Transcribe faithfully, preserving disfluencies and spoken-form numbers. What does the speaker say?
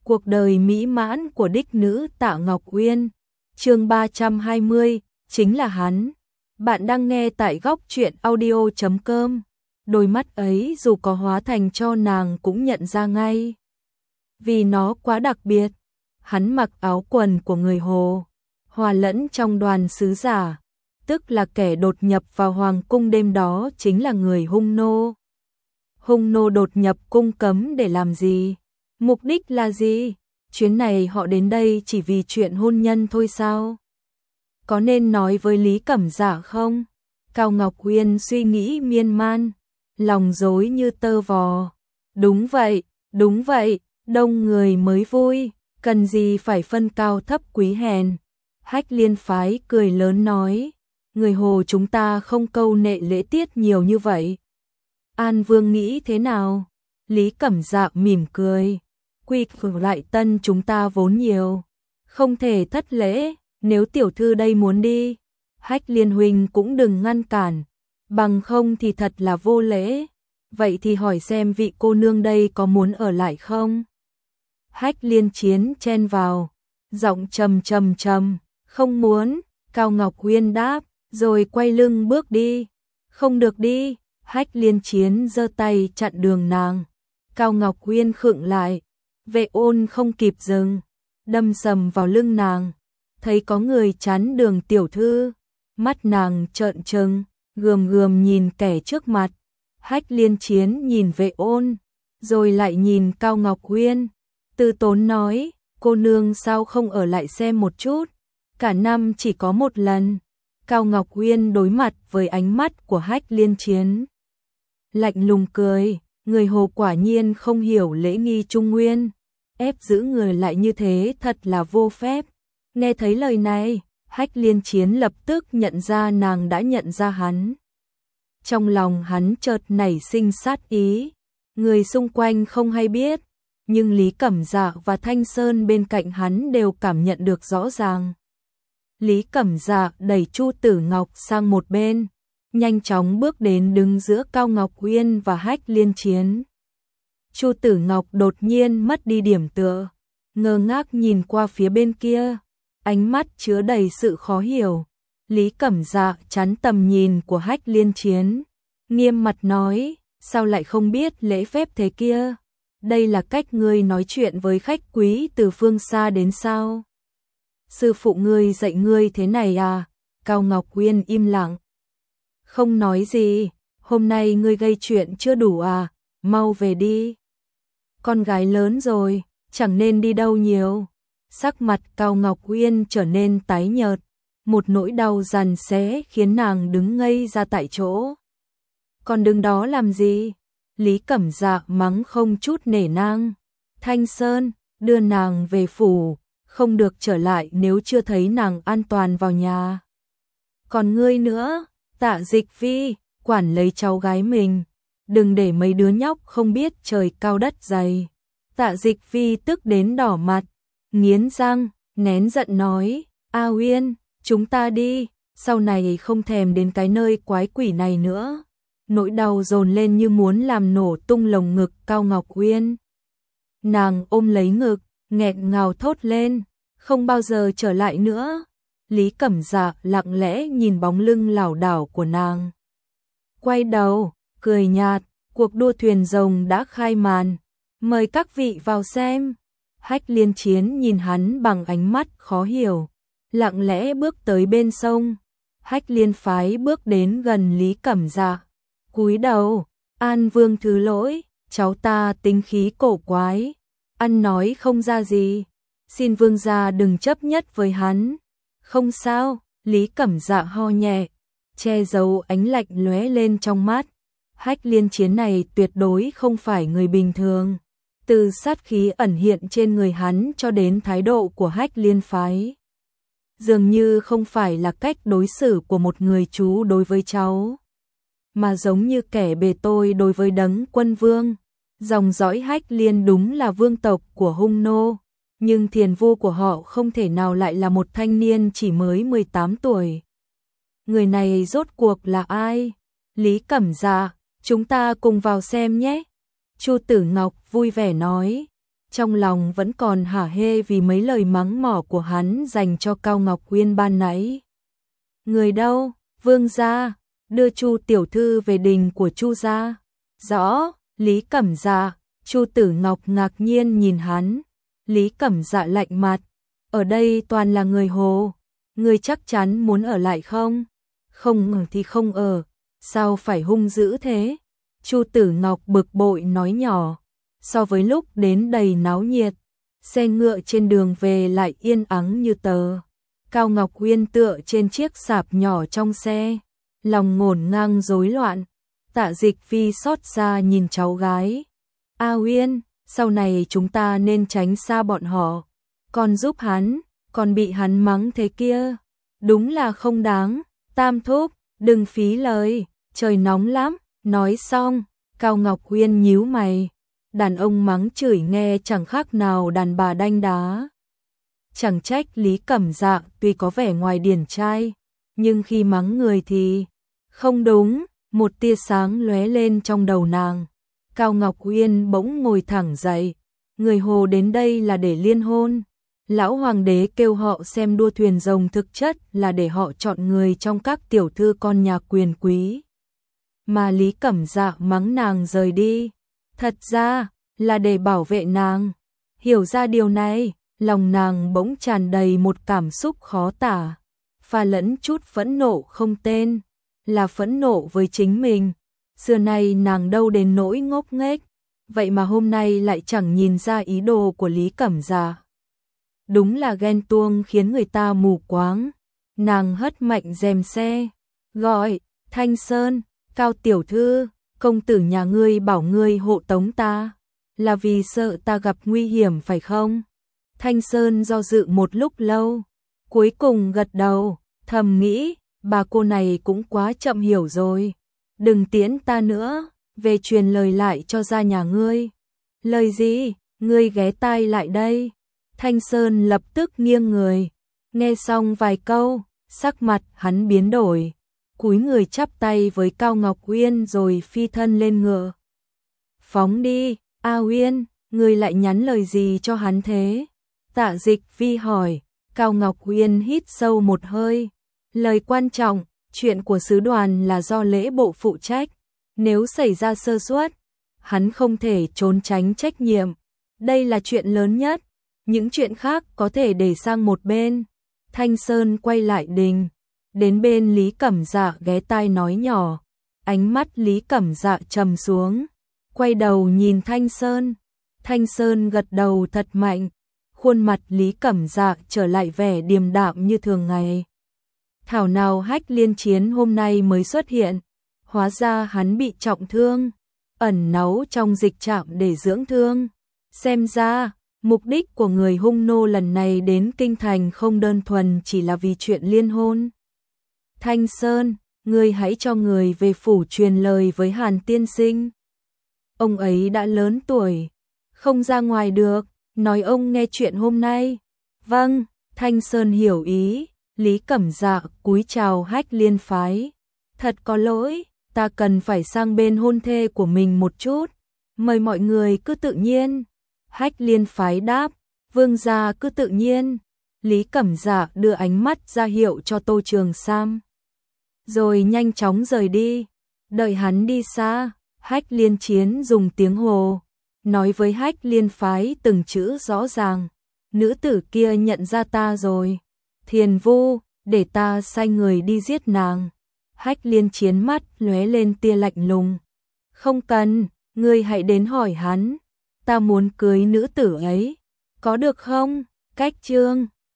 Cuộc đời mỹ mãn của đích nữ Tạ Ngọc Uyên. Chương ba trăm hai mươi, chính là hắn. Bạn đang nghe tại góc truyện audio chấm com. Đôi mắt ấy dù có hóa thành cho nàng cũng nhận ra ngay. Vì nó quá đặc biệt. Hắn mặc áo quần của người Hồ, hòa lẫn trong đoàn sứ giả, tức là kẻ đột nhập vào hoàng cung đêm đó chính là người hung nô. Hung nô đột nhập cung cấm để làm gì? Mục đích là gì? Chuyến này họ đến đây chỉ vì chuyện hôn nhân thôi sao? Có nên nói với Lý Cẩm Dạ không? Cao Ngọc Uyên suy nghĩ miên man, lòng rối như tơ vò. Đúng vậy, đúng vậy, đông người mới vui, cần gì phải phân cao thấp quý hèn. Hách Liên phái cười lớn nói, người Hồ chúng ta không câu nệ lễ tiết nhiều như vậy. An Vương nghĩ thế nào? Lý Cẩm Dạ mỉm cười, quy củ lại tân chúng ta vốn nhiều, không thể thất lễ, nếu tiểu thư đây muốn đi, Hách Liên huynh cũng đừng ngăn cản, bằng không thì thật là vô lễ. Vậy thì hỏi xem vị cô nương đây có muốn ở lại không? Hách Liên Chiến chen vào, giọng trầm trầm trầm, không muốn. Cao Ngọc Uyên đáp, rồi quay lưng bước đi. Không được đi. Hách Liên Chiến giơ tay chặn đường nàng. Cao Ngọc Uyên khựng lại, Vệ Ôn không kịp dừng, đâm sầm vào lưng nàng. Thấy có người chắn đường tiểu thư, mắt nàng trợn trừng, gườm gườm nhìn kẻ trước mặt. Hách Liên Chiến nhìn Vệ Ôn, rồi lại nhìn Cao Ngọc Uyên, từ tốn nói, cô nương sao không ở lại xem một chút, cả năm chỉ có một lần. Cao Ngọc Uyên đối mặt với ánh mắt của Hách Liên Chiến, lạnh lùng cười, người Hồ quả nhiên không hiểu lễ nghi Trung Nguyên, ép giữ người lại như thế thật là vô phép. Nghe thấy lời này, Hách Liên Chiến lập tức nhận ra nàng đã nhận ra hắn. Trong lòng hắn chợt nảy sinh sát ý, người xung quanh không hay biết, nhưng Lý Cẩm Dạ và Thanh Sơn bên cạnh hắn đều cảm nhận được rõ ràng. Lý Cẩm Dạ đẩy Chu Tử Ngọc sang một bên, nhanh chóng bước đến đứng giữa Cao Ngọc Uyên và Hách Liên Chiến. Chu Tử Ngọc đột nhiên mất đi điểm tựa, ngơ ngác nhìn qua phía bên kia, ánh mắt chứa đầy sự khó hiểu. Lý Cẩm Dạ chắn tầm nhìn của Hách Liên Chiến, nghiêm mặt nói, sao lại không biết lễ phép thế kia? Đây là cách ngươi nói chuyện với khách quý từ phương xa đến sao? Sư phụ ngươi dạy ngươi thế này à? Cao Ngọc Uyên im lặng, không nói gì. Hôm nay ngươi gây chuyện chưa đủ à? Mau về đi. Con gái lớn rồi, chẳng nên đi đâu nhiều. Sắc mặt Cao Ngọc Uyên trở nên tái nhợt, một nỗi đau giằn xé khiến nàng đứng ngây ra tại chỗ. Còn đứng đó làm gì? Lý Cẩm Dạ mắng không chút nể nang. Thanh Sơn, đưa nàng về phủ, không được trở lại nếu chưa thấy nàng an toàn vào nhà. Còn ngươi nữa, Tạ Dịch Phi, quản lấy cháu gái mình, đừng để mấy đứa nhóc không biết trời cao đất dày. Tạ Dịch Phi tức đến đỏ mặt, nghiến răng, nén giận nói, A Uyên, chúng ta đi, sau này không thèm đến cái nơi quái quỷ này nữa. Nỗi đau dồn lên như muốn làm nổ tung lồng ngực Cao Ngọc Uyên. Nàng ôm lấy ngực, nghẹn ngào thốt lên, không bao giờ trở lại nữa. Lý Cẩm Dạ lặng lẽ nhìn bóng lưng lảo đảo của nàng, quay đầu, cười nhạt, cuộc đua thuyền rồng đã khai màn, mời các vị vào xem. Hách Liên Chiến nhìn hắn bằng ánh mắt khó hiểu, lặng lẽ bước tới bên sông. Hách Liên phái bước đến gần Lý Cẩm Dạ, cúi đầu, An Vương thứ lỗi, cháu ta tính khí cổ quái, ăn nói không ra gì, xin vương gia đừng chấp nhất với hắn. Không sao, Lý Cẩm Dạ ho nhẹ, che giấu ánh lạnh lóe lên trong mắt. Hách Liên Chiến này tuyệt đối không phải người bình thường, từ sát khí ẩn hiện trên người hắn cho đến thái độ của Hách Liên phái, dường như không phải là cách đối xử của một người chú đối với cháu, mà giống như kẻ bề tôi đối với đấng quân vương. Dòng dõi Hách Liên đúng là vương tộc của hung nô, nhưng thiền vu của họ không thể nào lại là một thanh niên chỉ mới mười tám tuổi. Người này rốt cuộc là ai? Lý Cẩm Dạ, chúng ta cùng vào xem nhé. Chu Tử Ngọc vui vẻ nói, trong lòng vẫn còn hả hê vì mấy lời mắng mỏ của hắn dành cho Cao Ngọc Uyên ban nãy. Người đâu? Vương gia, đưa Chu tiểu thư về đình của Chu gia. Rõ, Lý Cẩm Dạ. Chu Tử Ngọc ngạc nhiên nhìn hắn. Lý Cẩm Dạ lạnh mặt, ở đây toàn là người Hồ, ngươi chắc chắn muốn ở lại không? Không ở thì không ở, sao phải hung dữ thế? Chu Tử Ngọc bực bội nói nhỏ, so với lúc đến đầy náo nhiệt, xe ngựa trên đường về lại yên ắng như tờ. Cao Ngọc Uyên tựa trên chiếc sạp nhỏ trong xe, lòng ngổn ngang rối loạn. Tạ Dịch Phi xót xa nhìn cháu gái. A Uyên, sau này chúng ta nên tránh xa bọn họ. Còn giúp hắn, còn bị hắn mắng thế kia, đúng là không đáng. Tam thúc, đừng phí lời, trời nóng lắm. Nói xong, Cao Ngọc Uyên nhíu mày. Đàn ông mắng chửi nghe chẳng khác nào đàn bà đanh đá. Chẳng trách Lý Cẩm Dạ tuy có vẻ ngoài điển trai, nhưng khi mắng người thì không đúng. Một tia sáng lóe lên trong đầu nàng. Cao Ngọc Uyên bỗng ngồi thẳng dậy. Người Hồ đến đây là để liên hôn. Lão hoàng đế kêu họ xem đua thuyền rồng thực chất là để họ chọn người trong các tiểu thư con nhà quyền quý. Mà Lý Cẩm Dạ mắng nàng rời đi, thật ra là để bảo vệ nàng. Hiểu ra điều này, lòng nàng bỗng tràn đầy một cảm xúc khó tả, pha lẫn chút phẫn nộ không tên, là phẫn nộ với chính mình. Xưa nay nàng đâu đến nỗi ngốc nghếch, vậy mà hôm nay lại chẳng nhìn ra ý đồ của Lý Cẩm Dạ. Đúng là ghen tuông khiến người ta mù quáng. Nàng hất mạnh rèm xe, gọi, Thanh Sơn, Cao tiểu thư, công tử nhà ngươi bảo ngươi hộ tống ta, là vì sợ ta gặp nguy hiểm phải không? Thanh Sơn do dự một lúc lâu, cuối cùng gật đầu, thầm nghĩ, bà cô này cũng quá chậm hiểu rồi. Đừng tiễn ta nữa, về truyền lời lại cho gia nhà ngươi. Lời gì? Ngươi ghé tai lại đây. Thanh Sơn lập tức nghiêng người, nghe xong vài câu, sắc mặt hắn biến đổi, cúi người chắp tay với Cao Ngọc Uyên rồi phi thân lên ngựa. Phóng đi. A Uyên, ngươi lại nhắn lời gì cho hắn thế? Tạ Dịch Phi hỏi. Cao Ngọc Uyên hít sâu một hơi. Lời quan trọng, chuyện của sứ đoàn là do lễ bộ phụ trách. Nếu xảy ra sơ suất, hắn không thể trốn tránh trách nhiệm. Đây là chuyện lớn nhất. Những chuyện khác có thể để sang một bên. Thanh Sơn quay lại đình, đến bên Lý Cẩm Dạ ghé tai nói nhỏ. Ánh mắt Lý Cẩm Dạ trầm xuống, quay đầu nhìn Thanh Sơn. Thanh Sơn gật đầu thật mạnh, khuôn mặt Lý Cẩm Dạ trở lại vẻ điềm đạm như thường ngày. Thảo nào Hách Liên Chiến hôm nay mới xuất hiện, hóa ra hắn bị trọng thương, ẩn náu trong dịch trạm để dưỡng thương. Xem ra, mục đích của người hung nô lần này đến kinh thành không đơn thuần chỉ là vì chuyện liên hôn. Thanh Sơn, ngươi hãy cho người về phủ truyền lời với Hàn tiên sinh. Ông ấy đã lớn tuổi, không ra ngoài được, nói ông nghe chuyện hôm nay. Vâng, Thanh Sơn hiểu ý. Lý Cẩm Dạ cúi chào Hách Liên phái. Thật có lỗi, ta cần phải sang bên hôn thê của mình một chút. Mời mọi người cứ tự nhiên. Hách Liên phái đáp, vương gia cứ tự nhiên. Lý Cẩm Dạ đưa ánh mắt ra hiệu cho Tô Trường Sam, rồi nhanh chóng rời đi. Đợi hắn đi xa, Hách Liên Chiến dùng tiếng Hồ nói với Hách Liên phái từng chữ rõ ràng. Nữ tử kia nhận ra ta rồi. Thiền Vu, để ta sai người đi giết nàng. Hách Liên Chiến mắt lóe lên tia lạnh lùng. Không cần, ngươi hãy đến hỏi hắn. Ta muốn cưới nữ tử ấy, có được không? Cách chương